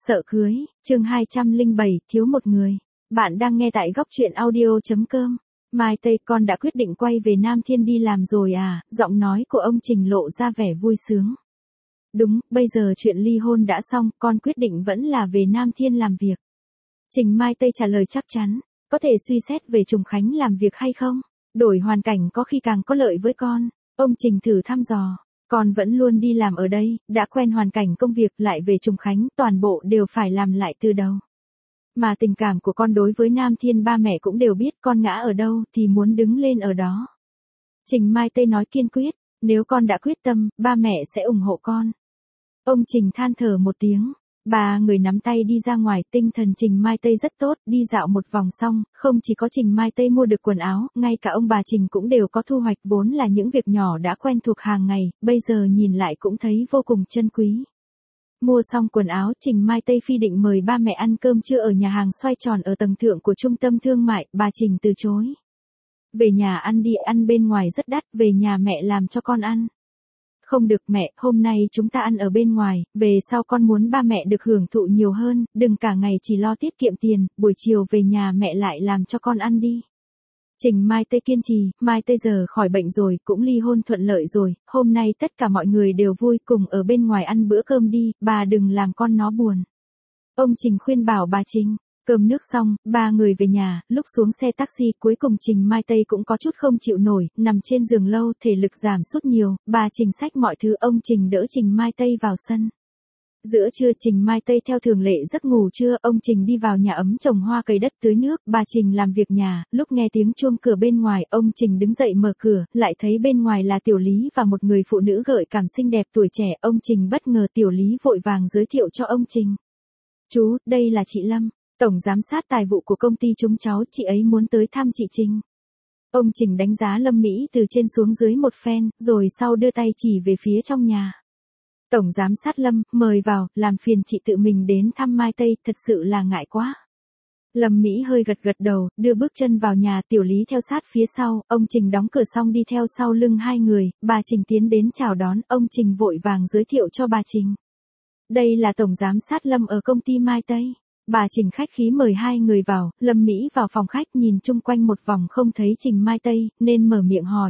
Sợ cưới, chương 207, thiếu một người. Bạn đang nghe tại góc truyện audio.com. Mai Tây, con đã quyết định quay về Nam Thiên đi làm rồi à? Giọng nói của ông Trình lộ ra vẻ vui sướng. Đúng, bây giờ chuyện ly hôn đã xong, con quyết định vẫn là về Nam Thiên làm việc. Trình Mai Tây trả lời chắc chắn. Có thể suy xét về Trùng Khánh làm việc hay không? Đổi hoàn cảnh có khi càng có lợi với con. Ông Trình thử thăm dò. Con vẫn luôn đi làm ở đây, đã quen hoàn cảnh công việc, lại về Trùng Khánh, toàn bộ đều phải làm lại từ đầu. Mà tình cảm của con đối với Nam Thiên ba mẹ cũng đều biết, con ngã ở đâu thì muốn đứng lên ở đó. Trình Mai Tây nói kiên quyết, nếu con đã quyết tâm, ba mẹ sẽ ủng hộ con. Ông Trình than thở một tiếng. Ba người nắm tay đi ra ngoài, tinh thần Trình Mai Tây rất tốt, đi dạo một vòng xong, không chỉ có Trình Mai Tây mua được quần áo, ngay cả ông bà Trình cũng đều có thu hoạch, vốn là những việc nhỏ đã quen thuộc hàng ngày, bây giờ nhìn lại cũng thấy vô cùng trân quý. Mua xong quần áo, Trình Mai Tây phi định mời ba mẹ ăn cơm trưa ở nhà hàng xoay tròn ở tầng thượng của trung tâm thương mại, bà Trình từ chối. Về nhà ăn đi, ăn bên ngoài rất đắt, về nhà mẹ làm cho con ăn. Không được mẹ, hôm nay chúng ta ăn ở bên ngoài, về sau con muốn ba mẹ được hưởng thụ nhiều hơn, đừng cả ngày chỉ lo tiết kiệm tiền, buổi chiều về nhà mẹ lại làm cho con ăn đi. Trình Mai Tây kiên trì, Mai Tây giờ khỏi bệnh rồi, cũng ly hôn thuận lợi rồi, hôm nay tất cả mọi người đều vui, cùng ở bên ngoài ăn bữa cơm đi, bà đừng làm con nó buồn. Ông Trình khuyên bảo bà Trình. Cơm nước xong, ba người về nhà, lúc xuống xe taxi, cuối cùng Trình Mai Tây cũng có chút không chịu nổi, nằm trên giường lâu, thể lực giảm sút nhiều, bà Trình xách mọi thứ, ông Trình đỡ Trình Mai Tây vào sân. Giữa trưa, Trình Mai Tây theo thường lệ giấc ngủ trưa, ông Trình đi vào nhà ấm trồng hoa cấy đất tưới nước, bà Trình làm việc nhà, lúc nghe tiếng chuông cửa bên ngoài, ông Trình đứng dậy mở cửa, lại thấy bên ngoài là Tiểu Lý và một người phụ nữ gợi cảm xinh đẹp tuổi trẻ, ông Trình bất ngờ. Tiểu Lý vội vàng giới thiệu cho ông Trình. Chú, đây là chị Lâm, tổng giám sát tài vụ của công ty chúng cháu, chị ấy muốn tới thăm chị Trình. Ông Trình đánh giá Lâm Mỹ từ trên xuống dưới một phen, rồi sau đưa tay chỉ về phía trong nhà. Tổng giám sát Lâm, mời vào, làm phiền chị tự mình đến thăm Mai Tây, thật sự là ngại quá. Lâm Mỹ hơi gật gật đầu, đưa bước chân vào nhà, Tiểu Lý theo sát phía sau, ông Trình đóng cửa xong đi theo sau lưng hai người, bà Trình tiến đến chào đón, ông Trình vội vàng giới thiệu cho bà Trình. Đây là tổng giám sát Lâm ở công ty Mai Tây. Bà Trình khách khí mời hai người vào, Lâm Mỹ vào phòng khách nhìn chung quanh một vòng không thấy Trình Mai Tây, nên mở miệng hỏi.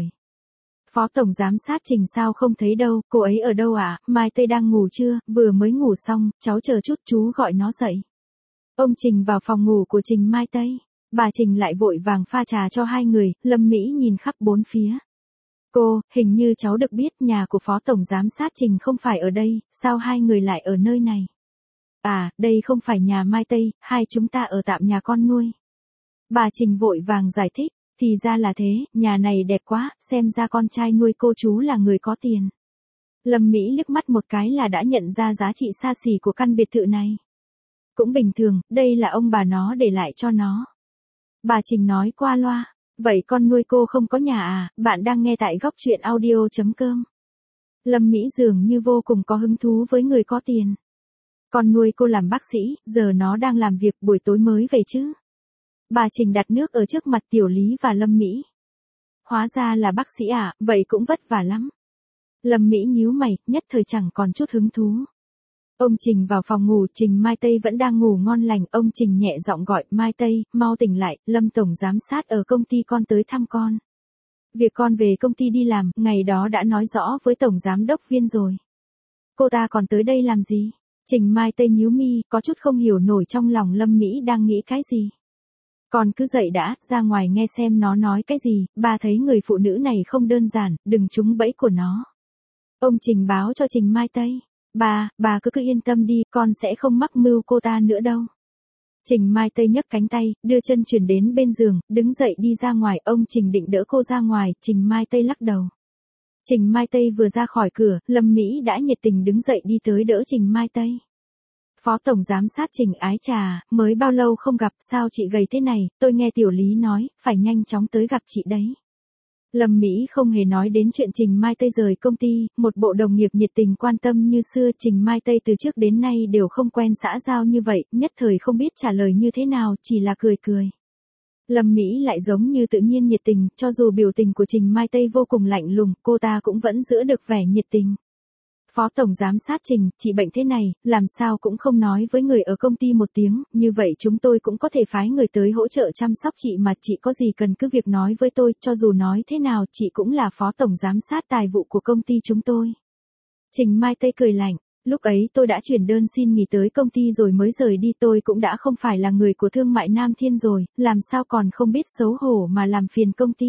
Phó tổng giám sát Trình sao không thấy đâu, cô ấy ở đâu ạ? Mai Tây đang ngủ chưa, vừa mới ngủ xong, cháu chờ chút chú gọi nó dậy. Ông Trình vào phòng ngủ của Trình Mai Tây, bà Trình lại vội vàng pha trà cho hai người, Lâm Mỹ nhìn khắp bốn phía. Cô, hình như cháu được biết nhà của phó tổng giám sát Trình không phải ở đây, sao hai người lại ở nơi này? À, đây không phải nhà Mai Tây, hai chúng ta ở tạm nhà con nuôi. Bà Trình vội vàng giải thích, thì ra là thế, nhà này đẹp quá, xem ra con trai nuôi cô chú là người có tiền. Lâm Mỹ liếc mắt một cái là đã nhận ra giá trị xa xỉ của căn biệt thự này. Cũng bình thường, đây là ông bà nó để lại cho nó. Bà Trình nói qua loa, vậy con nuôi cô không có nhà à? Bạn đang nghe tại góc truyện audio.com. Lâm Mỹ dường như vô cùng có hứng thú với người có tiền. Con nuôi cô làm bác sĩ, giờ nó đang làm việc, buổi tối mới về chứ. Bà Trình đặt nước ở trước mặt Tiểu Lý và Lâm Mỹ. Hóa ra là bác sĩ à, vậy cũng vất vả lắm. Lâm Mỹ nhíu mày, nhất thời chẳng còn chút hứng thú. Ông Trình vào phòng ngủ, Trình Mai Tây vẫn đang ngủ ngon lành, ông Trình nhẹ giọng gọi, Mai Tây, mau tỉnh lại, Lâm tổng giám sát ở công ty con tới thăm con. Việc con về công ty đi làm, ngày đó đã nói rõ với tổng giám đốc Viên rồi. Cô ta còn tới đây làm gì? Trình Mai Tây nhíu mi, có chút không hiểu nổi trong lòng Lâm Mỹ đang nghĩ cái gì. Con cứ dậy đã, ra ngoài nghe xem nó nói cái gì, bà thấy người phụ nữ này không đơn giản, đừng trúng bẫy của nó. Ông Trình báo cho Trình Mai Tây, bà cứ yên tâm đi, con sẽ không mắc mưu cô ta nữa đâu. Trình Mai Tây nhấc cánh tay, đưa chân chuyển đến bên giường, đứng dậy đi ra ngoài, ông Trình định đỡ cô ra ngoài, Trình Mai Tây lắc đầu. Trình Mai Tây vừa ra khỏi cửa, Lâm Mỹ đã nhiệt tình đứng dậy đi tới đỡ Trình Mai Tây. Phó tổng giám sát Trình, ái chà, mới bao lâu không gặp, sao chị gầy thế này, tôi nghe Tiểu Lý nói, phải nhanh chóng tới gặp chị đấy. Lâm Mỹ không hề nói đến chuyện Trình Mai Tây rời công ty, một bộ đồng nghiệp nhiệt tình quan tâm như xưa, Trình Mai Tây từ trước đến nay đều không quen xã giao như vậy, nhất thời không biết trả lời như thế nào, chỉ là cười cười. Lâm Mỹ lại giống như tự nhiên nhiệt tình, cho dù biểu tình của Trình Mai Tây vô cùng lạnh lùng, cô ta cũng vẫn giữ được vẻ nhiệt tình. Phó Tổng Giám sát Trình, chị bệnh thế này, làm sao cũng không nói với người ở công ty một tiếng, như vậy chúng tôi cũng có thể phái người tới hỗ trợ chăm sóc chị mà chị có gì cần cứ việc nói với tôi, cho dù nói thế nào chị cũng là Phó Tổng Giám sát tài vụ của công ty chúng tôi. Trình Mai Tây cười lạnh, lúc ấy tôi đã chuyển đơn xin nghỉ tới công ty rồi mới rời đi, tôi cũng đã không phải là người của thương mại Nam Thiên rồi, làm sao còn không biết xấu hổ mà làm phiền công ty.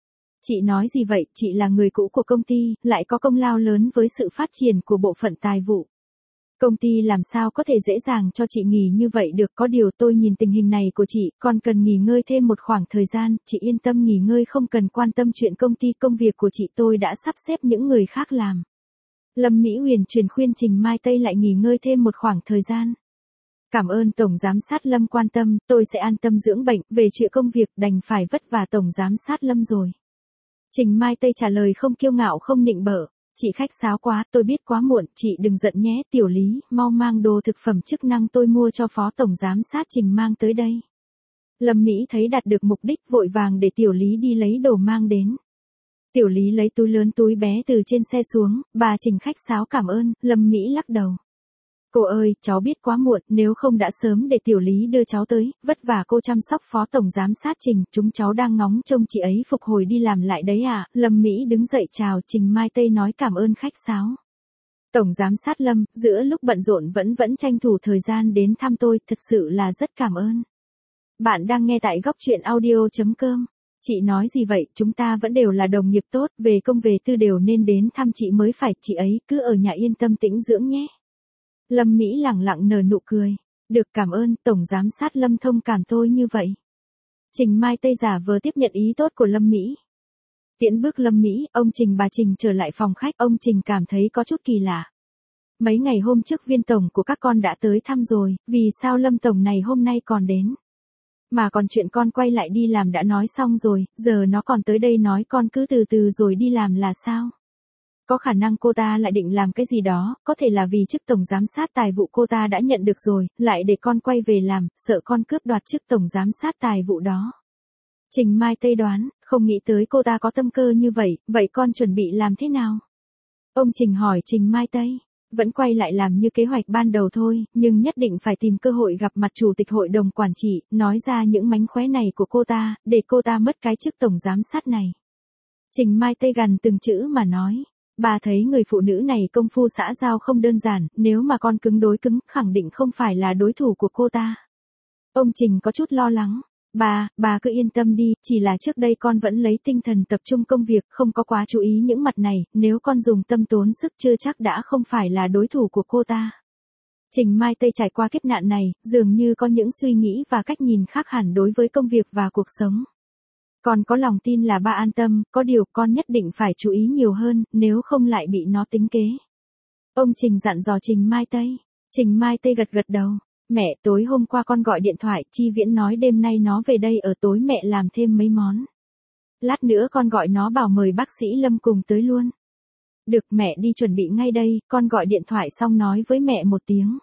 Chị nói gì vậy, chị là người cũ của công ty, lại có công lao lớn với sự phát triển của bộ phận tài vụ. Công ty làm sao có thể dễ dàng cho chị nghỉ như vậy được, có điều tôi nhìn tình hình này của chị, còn cần nghỉ ngơi thêm một khoảng thời gian, chị yên tâm nghỉ ngơi không cần quan tâm chuyện công ty, công việc của chị tôi đã sắp xếp những người khác làm. Lâm Mỹ Huyền truyền khuyên Trình Mai Tây lại nghỉ ngơi thêm một khoảng thời gian. Cảm ơn Tổng Giám sát Lâm quan tâm, tôi sẽ an tâm dưỡng bệnh, về chuyện công việc đành phải vất vả Tổng Giám sát Lâm rồi. Trình Mai Tây trả lời không kiêu ngạo không nịnh bợ, chị khách sáo quá, tôi biết quá muộn, chị đừng giận nhé, Tiểu Lý, mau mang đồ thực phẩm chức năng tôi mua cho Phó Tổng Giám sát Trình mang tới đây. Lâm Mỹ thấy đạt được mục đích vội vàng để Tiểu Lý đi lấy đồ mang đến. Tiểu Lý lấy túi lớn túi bé từ trên xe xuống, bà Trình khách sáo cảm ơn, Lâm Mỹ lắc đầu. Cô ơi, cháu biết quá muộn, nếu không đã sớm để Tiểu Lý đưa cháu tới, vất vả cô chăm sóc Phó Tổng Giám sát Trình, chúng cháu đang ngóng trông chị ấy phục hồi đi làm lại đấy à, Lâm Mỹ đứng dậy chào Trình Mai Tây nói cảm ơn khách sáo. Tổng Giám sát Lâm, giữa lúc bận rộn vẫn tranh thủ thời gian đến thăm tôi, thật sự là rất cảm ơn. Bạn đang nghe tại góc truyện audio.com. Chị nói gì vậy, chúng ta vẫn đều là đồng nghiệp tốt, về công về tư đều nên đến thăm chị mới phải, chị ấy cứ ở nhà yên tâm tĩnh dưỡng nhé. Lâm Mỹ lẳng lặng nở nụ cười. Được, cảm ơn, Tổng Giám sát Lâm thông cảm tôi như vậy. Trình Mai Tây giả vờ tiếp nhận ý tốt của Lâm Mỹ. Tiễn bước Lâm Mỹ, ông Trình bà Trình trở lại phòng khách, ông Trình cảm thấy có chút kỳ lạ. Mấy ngày hôm trước Viên Tổng của các con đã tới thăm rồi, vì sao Lâm Tổng này hôm nay còn đến? Mà còn chuyện con quay lại đi làm đã nói xong rồi, giờ nó còn tới đây nói con cứ từ từ rồi đi làm là sao? Có khả năng cô ta lại định làm cái gì đó, có thể là vì chức Tổng Giám sát tài vụ cô ta đã nhận được rồi, lại để con quay về làm, sợ con cướp đoạt chức Tổng Giám sát tài vụ đó. Trình Mai Tây đoán, không nghĩ tới cô ta có tâm cơ như vậy, vậy con chuẩn bị làm thế nào? Ông Trình hỏi Trình Mai Tây. Vẫn quay lại làm như kế hoạch ban đầu thôi, nhưng nhất định phải tìm cơ hội gặp mặt Chủ tịch Hội đồng Quản trị, nói ra những mánh khóe này của cô ta, để cô ta mất cái chức Tổng Giám sát này. Trình Mai Tây gằn từng chữ mà nói. Bà thấy người phụ nữ này công phu xã giao không đơn giản, nếu mà con cứng đối cứng, khẳng định không phải là đối thủ của cô ta. Ông Trình có chút lo lắng. Bà cứ yên tâm đi, chỉ là trước đây con vẫn lấy tinh thần tập trung công việc, không có quá chú ý những mặt này, nếu con dùng tâm tốn sức chưa chắc đã không phải là đối thủ của cô ta. Trình Mai Tây trải qua kiếp nạn này, dường như có những suy nghĩ và cách nhìn khác hẳn đối với công việc và cuộc sống. Con có lòng tin là ba an tâm, có điều con nhất định phải chú ý nhiều hơn, nếu không lại bị nó tính kế. Ông Trình dặn dò Trình Mai Tây. Trình Mai Tây gật gật đầu. Mẹ, tối hôm qua con gọi điện thoại, Chi Viễn nói đêm nay nó về đây ở tối mẹ làm thêm mấy món. Lát nữa con gọi nó bảo mời bác sĩ Lâm cùng tới luôn. Được, mẹ đi chuẩn bị ngay đây, con gọi điện thoại xong nói với mẹ một tiếng.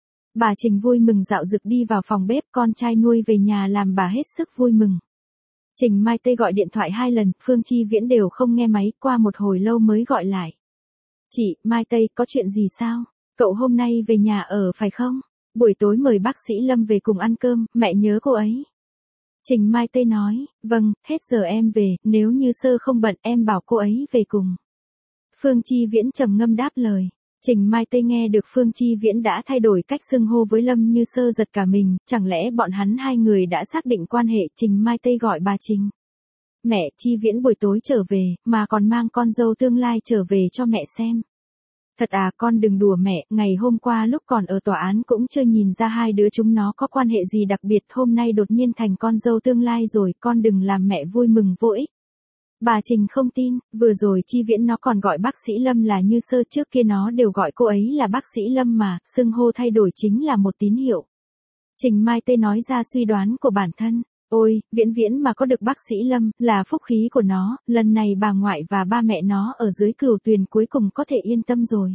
Bà Trình vui mừng dạo dực đi vào phòng bếp, con trai nuôi về nhà làm bà hết sức vui mừng. Trình Mai Tây gọi điện thoại 2 lần, Phương Chi Viễn đều không nghe máy, qua một hồi lâu mới gọi lại. Chị, Mai Tây, có chuyện gì sao? Cậu hôm nay về nhà ở phải không? Buổi tối mời bác sĩ Lâm về cùng ăn cơm, mẹ nhớ cô ấy. Trình Mai Tây nói, vâng, hết giờ em về, nếu như Sơ không bận em bảo cô ấy về cùng. Phương Chi Viễn trầm ngâm đáp lời. Trình Mai Tây nghe được Phương Chi Viễn đã thay đổi cách xưng hô với Lâm Như Sơ giật cả mình, chẳng lẽ bọn hắn hai người đã xác định quan hệ. Trình Mai Tây gọi bà Trình. Mẹ, Chi Viễn buổi tối trở về, mà còn mang con dâu tương lai trở về cho mẹ xem. Thật à, con đừng đùa mẹ, ngày hôm qua lúc còn ở tòa án cũng chưa nhìn ra hai đứa chúng nó có quan hệ gì đặc biệt, hôm nay đột nhiên thành con dâu tương lai rồi, con đừng làm mẹ vui mừng vô ích. Bà Trình không tin, vừa rồi Chi Viễn nó còn gọi bác sĩ Lâm là Như Sơ, trước kia nó đều gọi cô ấy là bác sĩ Lâm mà, xưng hô thay đổi chính là một tín hiệu. Trình Mai Tây nói ra suy đoán của bản thân. Ôi, Viễn mà có được bác sĩ Lâm, là phúc khí của nó, lần này bà ngoại và ba mẹ nó ở dưới Cửu Tuyền cuối cùng có thể yên tâm rồi.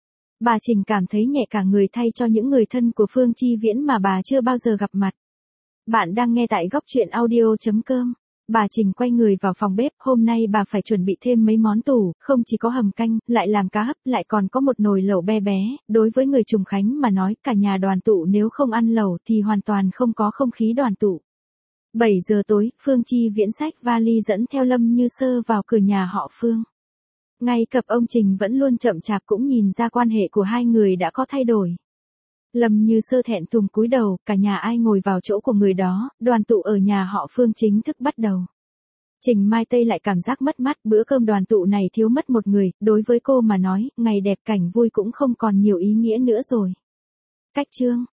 Bà Trình cảm thấy nhẹ cả người thay cho những người thân của Phương Chi Viễn mà bà chưa bao giờ gặp mặt. Bạn đang nghe tại góc truyện audio.com. Bà Trình quay người vào phòng bếp, hôm nay bà phải chuẩn bị thêm mấy món tủ, không chỉ có hầm canh, lại làm cá hấp, lại còn có một nồi lẩu be bé, đối với người Trùng Khánh mà nói, cả nhà đoàn tụ nếu không ăn lẩu thì hoàn toàn không có không khí đoàn tụ. 7 giờ tối, Phương Chi Viễn xách vali dẫn theo Lâm Như Sơ vào cửa nhà họ Phương. Ngay cặp ông Trình vẫn luôn chậm chạp cũng nhìn ra quan hệ của hai người đã có thay đổi. Lâm Như Sơ thẹn thùng cúi đầu, cả nhà ai ngồi vào chỗ của người đó, đoàn tụ ở nhà họ Phương chính thức bắt đầu. Trình Mai Tây lại cảm giác mất mát, bữa cơm đoàn tụ này thiếu mất một người, đối với cô mà nói, ngày đẹp cảnh vui cũng không còn nhiều ý nghĩa nữa rồi. Cách chương